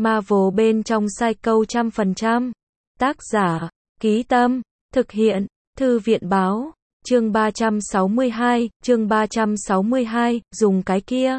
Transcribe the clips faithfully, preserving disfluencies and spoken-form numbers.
Marvel bên trong Psycho trăm phần trăm. Tác giả, Ký Tâm, thực hiện, Thư viện báo, chương ba trăm sáu mươi hai, chương ba trăm sáu mươi hai, dùng cái kia.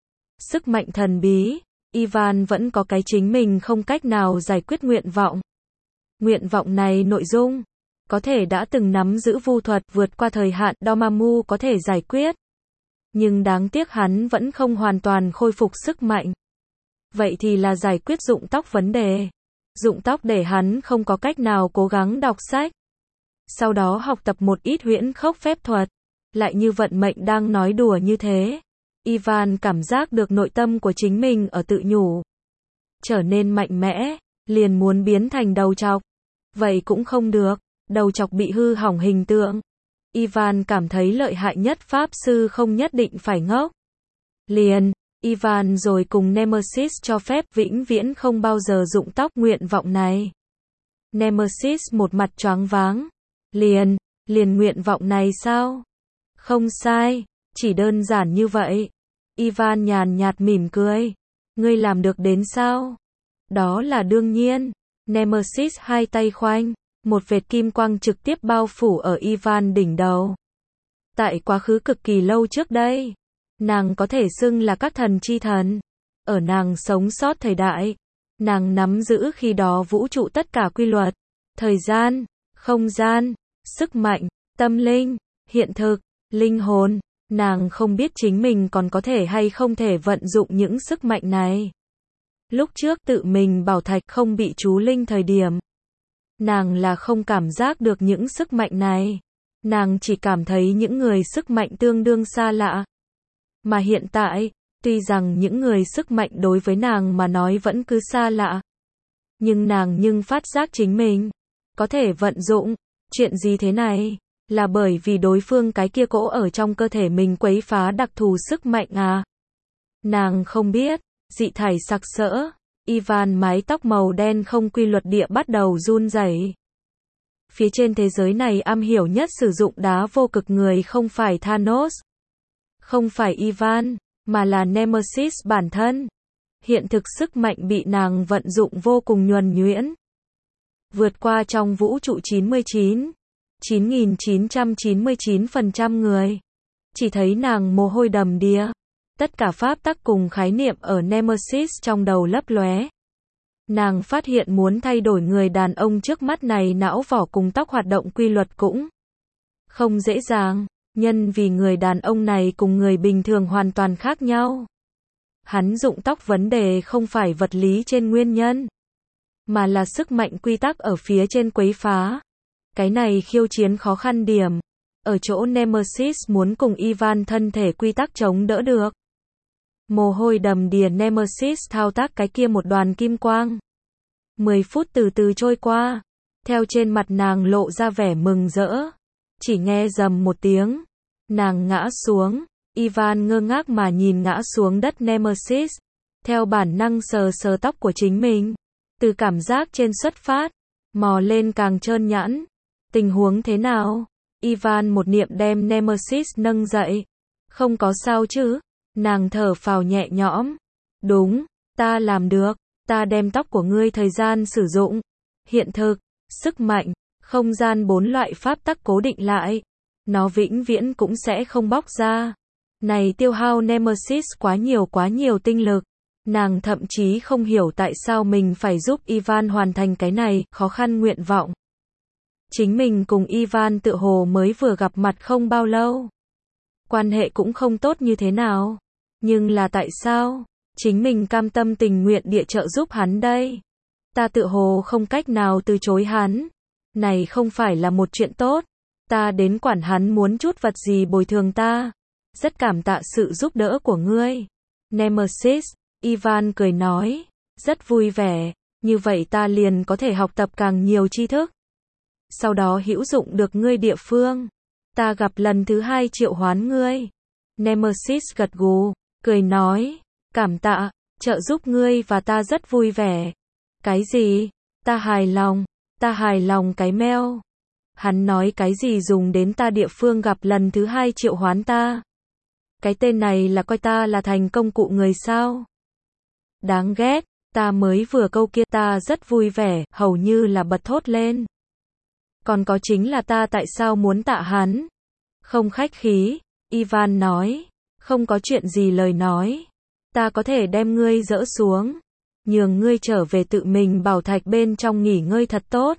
Sức mạnh thần bí, Ivan vẫn có cái chính mình không cách nào giải quyết nguyện vọng. Nguyện vọng này nội dung, có thể đã từng nắm giữ vu thuật vượt qua thời hạn Dormammu có thể giải quyết. Nhưng đáng tiếc hắn vẫn không hoàn toàn khôi phục sức mạnh. Vậy thì là giải quyết rụng tóc vấn đề. Rụng tóc để hắn không có cách nào cố gắng đọc sách. Sau đó học tập một ít huyễn khốc phép thuật. Lại như vận mệnh đang nói đùa như thế. Ivan cảm giác được nội tâm của chính mình ở tự nhủ. Trở nên mạnh mẽ, liền muốn biến thành đầu trọc. Vậy cũng không được, đầu trọc bị hư hỏng hình tượng. Ivan cảm thấy lợi hại nhất pháp sư không nhất định phải ngốc. Liền, Ivan rồi cùng Nemesis cho phép vĩnh viễn không bao giờ rụng tóc nguyện vọng này. Nemesis một mặt choáng váng. Liền, liền nguyện vọng này sao? Không sai, chỉ đơn giản như vậy. Ivan nhàn nhạt mỉm cười. Ngươi làm được đến sao? Đó là đương nhiên. Nemesis hai tay khoanh, một vệt kim quang trực tiếp bao phủ ở Ivan đỉnh đầu. Tại quá khứ cực kỳ lâu trước đây, nàng có thể xưng là các thần chi thần. Ở nàng sống sót thời đại, nàng nắm giữ khi đó vũ trụ tất cả quy luật, thời gian, không gian, sức mạnh, tâm linh, hiện thực, linh hồn. Nàng không biết chính mình còn có thể hay không thể vận dụng những sức mạnh này. Lúc trước tự mình bảo thạch không bị chú linh thời điểm, nàng là không cảm giác được những sức mạnh này. Nàng chỉ cảm thấy những người sức mạnh tương đương xa lạ. Mà hiện tại, tuy rằng những người sức mạnh đối với nàng mà nói vẫn cứ xa lạ, nhưng nàng nhưng phát giác chính mình có thể vận dụng. Chuyện gì thế này? Là bởi vì đối phương cái kia cỗ ở trong cơ thể mình quấy phá đặc thù sức mạnh à? Nàng không biết, dị thải sặc sỡ. Ivan mái tóc màu đen không quy luật địa bắt đầu run rẩy. Phía trên thế giới này am hiểu nhất sử dụng đá vô cực người không phải Thanos, không phải Ivan, mà là Nemesis bản thân. Hiện thực sức mạnh bị nàng vận dụng vô cùng nhuần nhuyễn. Vượt qua trong vũ trụ chín mươi chín, chín nghìn chín trăm chín mươi chín phần trăm người. Chỉ thấy nàng mồ hôi đầm đìa. Tất cả pháp tắc cùng khái niệm ở Nemesis trong đầu lấp lóe. Nàng phát hiện muốn thay đổi người đàn ông trước mắt này não vỏ cùng tóc hoạt động quy luật cũng không dễ dàng, nhân vì người đàn ông này cùng người bình thường hoàn toàn khác nhau. Hắn rụng tóc vấn đề không phải vật lý trên nguyên nhân, mà là sức mạnh quy tắc ở phía trên quấy phá. Cái này khiêu chiến khó khăn điểm, ở chỗ Nemesis muốn cùng Ivan thân thể quy tắc chống đỡ được. Mồ hôi đầm đìa Nemesis thao tác cái kia một đoàn kim quang. Mười phút từ từ trôi qua, theo trên mặt nàng lộ ra vẻ mừng rỡ. Chỉ nghe rầm một tiếng, nàng ngã xuống. Ivan ngơ ngác mà nhìn ngã xuống đất Nemesis, theo bản năng sờ sờ tóc của chính mình. Từ cảm giác trên xuất phát, mò lên càng trơn nhẵn. Tình huống thế nào? Ivan một niệm đem Nemesis nâng dậy. Không có sao chứ? Nàng thở phào nhẹ nhõm. Đúng, ta làm được. Ta đem tóc của ngươi thời gian sử dụng. Hiện thực, sức mạnh, không gian bốn loại pháp tắc cố định lại. Nó vĩnh viễn cũng sẽ không bóc ra. Này tiêu hao Nemesis quá nhiều quá nhiều tinh lực. Nàng thậm chí không hiểu tại sao mình phải giúp Ivan hoàn thành cái này khó khăn nguyện vọng. Chính mình cùng Ivan tựa hồ mới vừa gặp mặt không bao lâu. Quan hệ cũng không tốt như thế nào. Nhưng là tại sao? Chính mình cam tâm tình nguyện địa trợ giúp hắn đây. Ta tựa hồ không cách nào từ chối hắn. Này không phải là một chuyện tốt. Ta đến quản hắn muốn chút vật gì bồi thường ta. Rất cảm tạ sự giúp đỡ của ngươi. Nemesis, Ivan cười nói. Rất vui vẻ. Như vậy ta liền có thể học tập càng nhiều tri thức. Sau đó hữu dụng được ngươi địa phương. Ta gặp lần thứ hai triệu hoán ngươi. Nemesis gật gù, cười nói. Cảm tạ, trợ giúp ngươi và ta rất vui vẻ. Cái gì? Ta hài lòng, ta hài lòng cái meo. Hắn nói cái gì dùng đến ta địa phương gặp lần thứ hai triệu hoán ta. Cái tên này là coi ta là thành công cụ người sao? Đáng ghét, Ta mới vừa câu kia ta rất vui vẻ, hầu như là bật thốt lên. Còn có chính là ta tại sao muốn tạ hắn? Không khách khí, Ivan nói. Không có chuyện gì lời nói. Ta có thể đem ngươi dỡ xuống. Nhường ngươi trở về tự mình bảo thạch bên trong nghỉ ngơi thật tốt.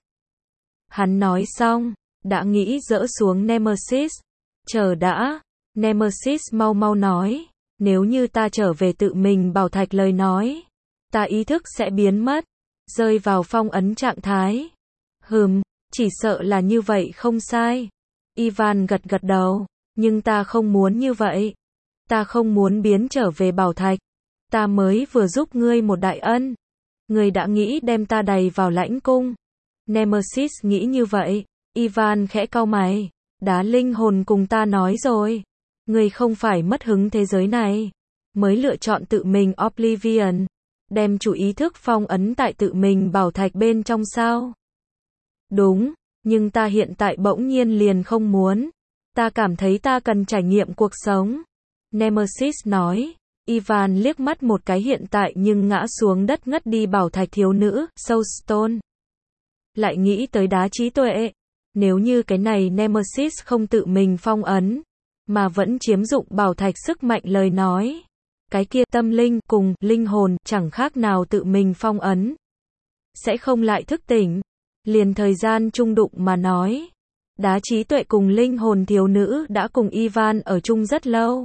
Hắn nói xong, đã nghĩ dỡ xuống Nemesis. Chờ đã, Nemesis mau mau nói. Nếu như ta trở về tự mình bảo thạch lời nói, ta ý thức sẽ biến mất, rơi vào phong ấn trạng thái. Hừm, chỉ sợ là như vậy không sai. Ivan gật gật đầu, nhưng ta không muốn như vậy. Ta không muốn biến trở về bảo thạch. Ta mới vừa giúp ngươi một đại ân. Ngươi đã nghĩ đem ta đày vào lãnh cung. Nemesis nghĩ như vậy. Ivan khẽ cau mày. Đá linh hồn cùng ta nói rồi. Ngươi không phải mất hứng thế giới này. Mới lựa chọn tự mình Oblivion. Đem chủ ý thức phong ấn tại tự mình bảo thạch bên trong sao? Đúng, nhưng ta hiện tại bỗng nhiên liền không muốn. Ta cảm thấy ta cần trải nghiệm cuộc sống. Nemesis nói. Ivan liếc mắt một cái hiện tại nhưng ngã xuống đất ngất đi bảo thạch thiếu nữ, Soulstone. Lại nghĩ tới đá trí tuệ. Nếu như cái này Nemesis không tự mình phong ấn, mà vẫn chiếm dụng bảo thạch sức mạnh lời nói. Cái kia tâm linh cùng linh hồn chẳng khác nào tự mình phong ấn. Sẽ không lại thức tỉnh. Liền thời gian chung đụng mà nói. Đá trí tuệ cùng linh hồn thiếu nữ đã cùng Ivan ở chung rất lâu.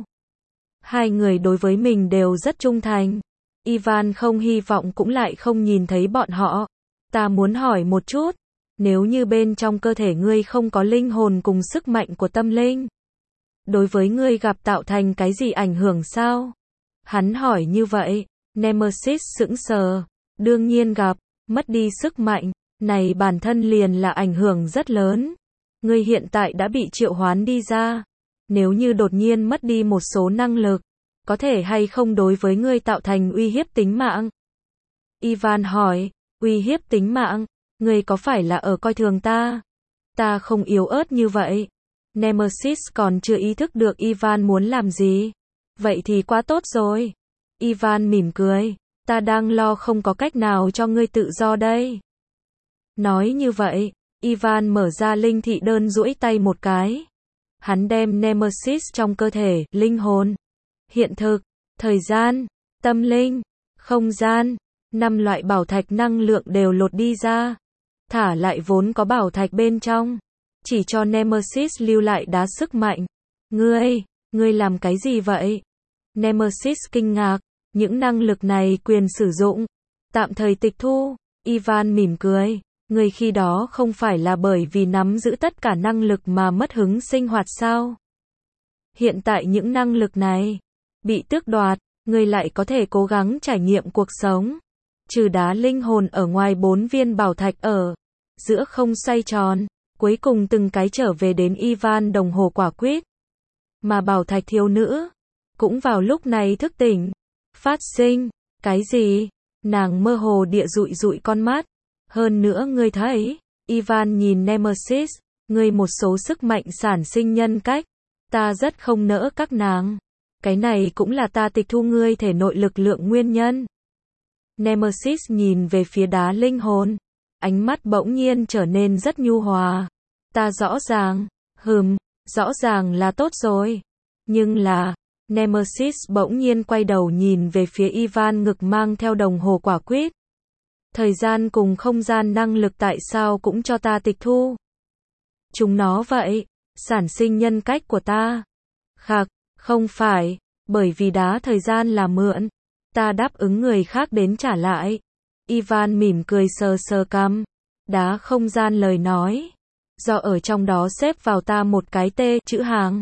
Hai người đối với mình đều rất trung thành. Ivan không hy vọng cũng lại không nhìn thấy bọn họ. Ta muốn hỏi một chút. Nếu như bên trong cơ thể ngươi không có linh hồn cùng sức mạnh của tâm linh, đối với ngươi gặp tạo thành cái gì ảnh hưởng sao? Hắn hỏi như vậy. Nemesis sững sờ. Đương nhiên gặp. Mất đi sức mạnh. Này bản thân liền là ảnh hưởng rất lớn. Ngươi hiện tại đã bị triệu hoán đi ra. Nếu như đột nhiên mất đi một số năng lực, có thể hay không đối với ngươi tạo thành uy hiếp tính mạng? Ivan hỏi. Uy hiếp tính mạng? Ngươi có phải là ở coi thường ta? Ta không yếu ớt như vậy. Nemesis còn chưa ý thức được Ivan muốn làm gì. Vậy thì quá tốt rồi. Ivan mỉm cười. Ta đang lo không có cách nào cho ngươi tự do đây. Nói như vậy, Ivan mở ra linh thị đơn duỗi tay một cái. Hắn đem Nemesis trong cơ thể, linh hồn, hiện thực, thời gian, tâm linh, không gian, năm loại bảo thạch năng lượng đều lột đi ra. Thả lại vốn có bảo thạch bên trong. Chỉ cho Nemesis lưu lại đá sức mạnh. Ngươi, ngươi làm cái gì vậy? Nemesis kinh ngạc. Những năng lực này quyền sử dụng. Tạm thời tịch thu. Ivan mỉm cười. Ngươi khi đó không phải là bởi vì nắm giữ tất cả năng lực mà mất hứng sinh hoạt sao? Hiện tại những năng lực này bị tước đoạt, ngươi lại có thể cố gắng trải nghiệm cuộc sống. Trừ đá linh hồn ở ngoài bốn viên bảo thạch ở giữa không xoay tròn, cuối cùng từng cái trở về đến Ivan đồng hồ quả quýt. Mà bảo thạch thiếu nữ cũng vào lúc này thức tỉnh. Phát sinh, cái gì? Nàng mơ hồ địa dụi dụi con mắt. Hơn nữa ngươi thấy, Ivan nhìn Nemesis, ngươi một số sức mạnh sản sinh nhân cách. Ta rất không nỡ các nàng. Cái này cũng là ta tịch thu ngươi thể nội lực lượng nguyên nhân. Nemesis nhìn về phía đá linh hồn. Ánh mắt bỗng nhiên trở nên rất nhu hòa. Ta rõ ràng, hừm, rõ ràng là tốt rồi. Nhưng là, Nemesis bỗng nhiên quay đầu nhìn về phía Ivan ngực mang theo đồng hồ quả quýt. Thời gian cùng không gian năng lực tại sao cũng cho ta tịch thu? Chúng nó vậy, sản sinh nhân cách của ta. Khạc, không phải, bởi vì đá thời gian là mượn. Ta đáp ứng người khác đến trả lại. Ivan mỉm cười sờ sờ cằm. Đá không gian lời nói. Do ở trong đó xếp vào ta một cái T chữ hàng.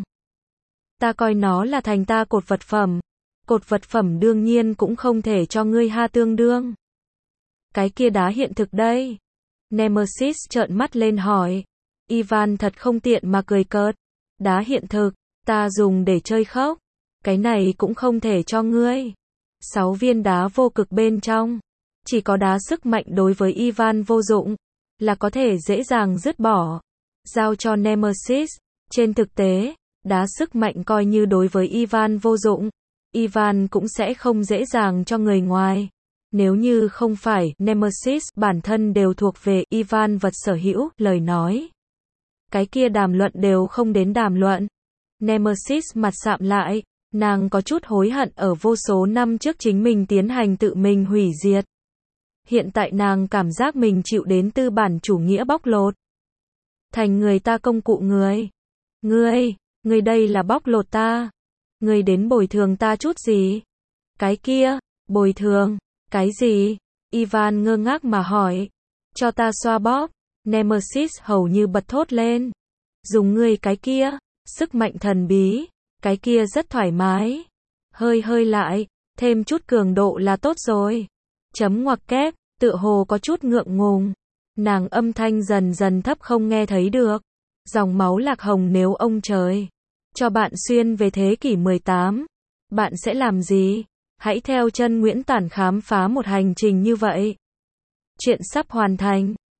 Ta coi nó là thành ta cột vật phẩm. Cột vật phẩm đương nhiên cũng không thể cho ngươi ha tương đương. Cái kia đá hiện thực đây. Nemesis trợn mắt lên hỏi. Ivan thật không tiện mà cười cợt. Đá hiện thực, ta dùng để chơi khóc. Cái này cũng không thể cho ngươi. Sáu viên đá vô cực bên trong. Chỉ có đá sức mạnh đối với Ivan vô dụng. Là có thể dễ dàng dứt bỏ. Giao cho Nemesis. Trên thực tế, đá sức mạnh coi như đối với Ivan vô dụng. Ivan cũng sẽ không dễ dàng cho người ngoài. Nếu như không phải Nemesis bản thân đều thuộc về Ivan vật sở hữu, lời nói. Cái kia đàm luận đều không đến đàm luận. Nemesis mặt sạm lại, nàng có chút hối hận ở vô số năm trước chính mình tiến hành tự mình hủy diệt. Hiện tại nàng cảm giác mình chịu đến tư bản chủ nghĩa bóc lột. Thành người ta công cụ người. Ngươi, ngươi đây là bóc lột ta. Ngươi đến bồi thường ta chút gì? Cái kia, bồi thường, cái gì? Ivan ngơ ngác mà hỏi. Cho ta xoa bóp. Nemesis hầu như bật thốt lên. Dùng ngươi cái kia, sức mạnh thần bí, cái kia rất thoải mái. Hơi hơi lại, thêm chút cường độ là tốt rồi. Chấm ngoặc kép, tựa hồ có chút ngượng ngùng. Nàng âm thanh dần dần thấp không nghe thấy được. Dòng máu lạc hồng nếu ông trời cho bạn xuyên về thế kỷ mười tám, bạn sẽ làm gì? Hãy theo chân Nguyễn Tản khám phá một hành trình như vậy. Chuyện sắp hoàn thành.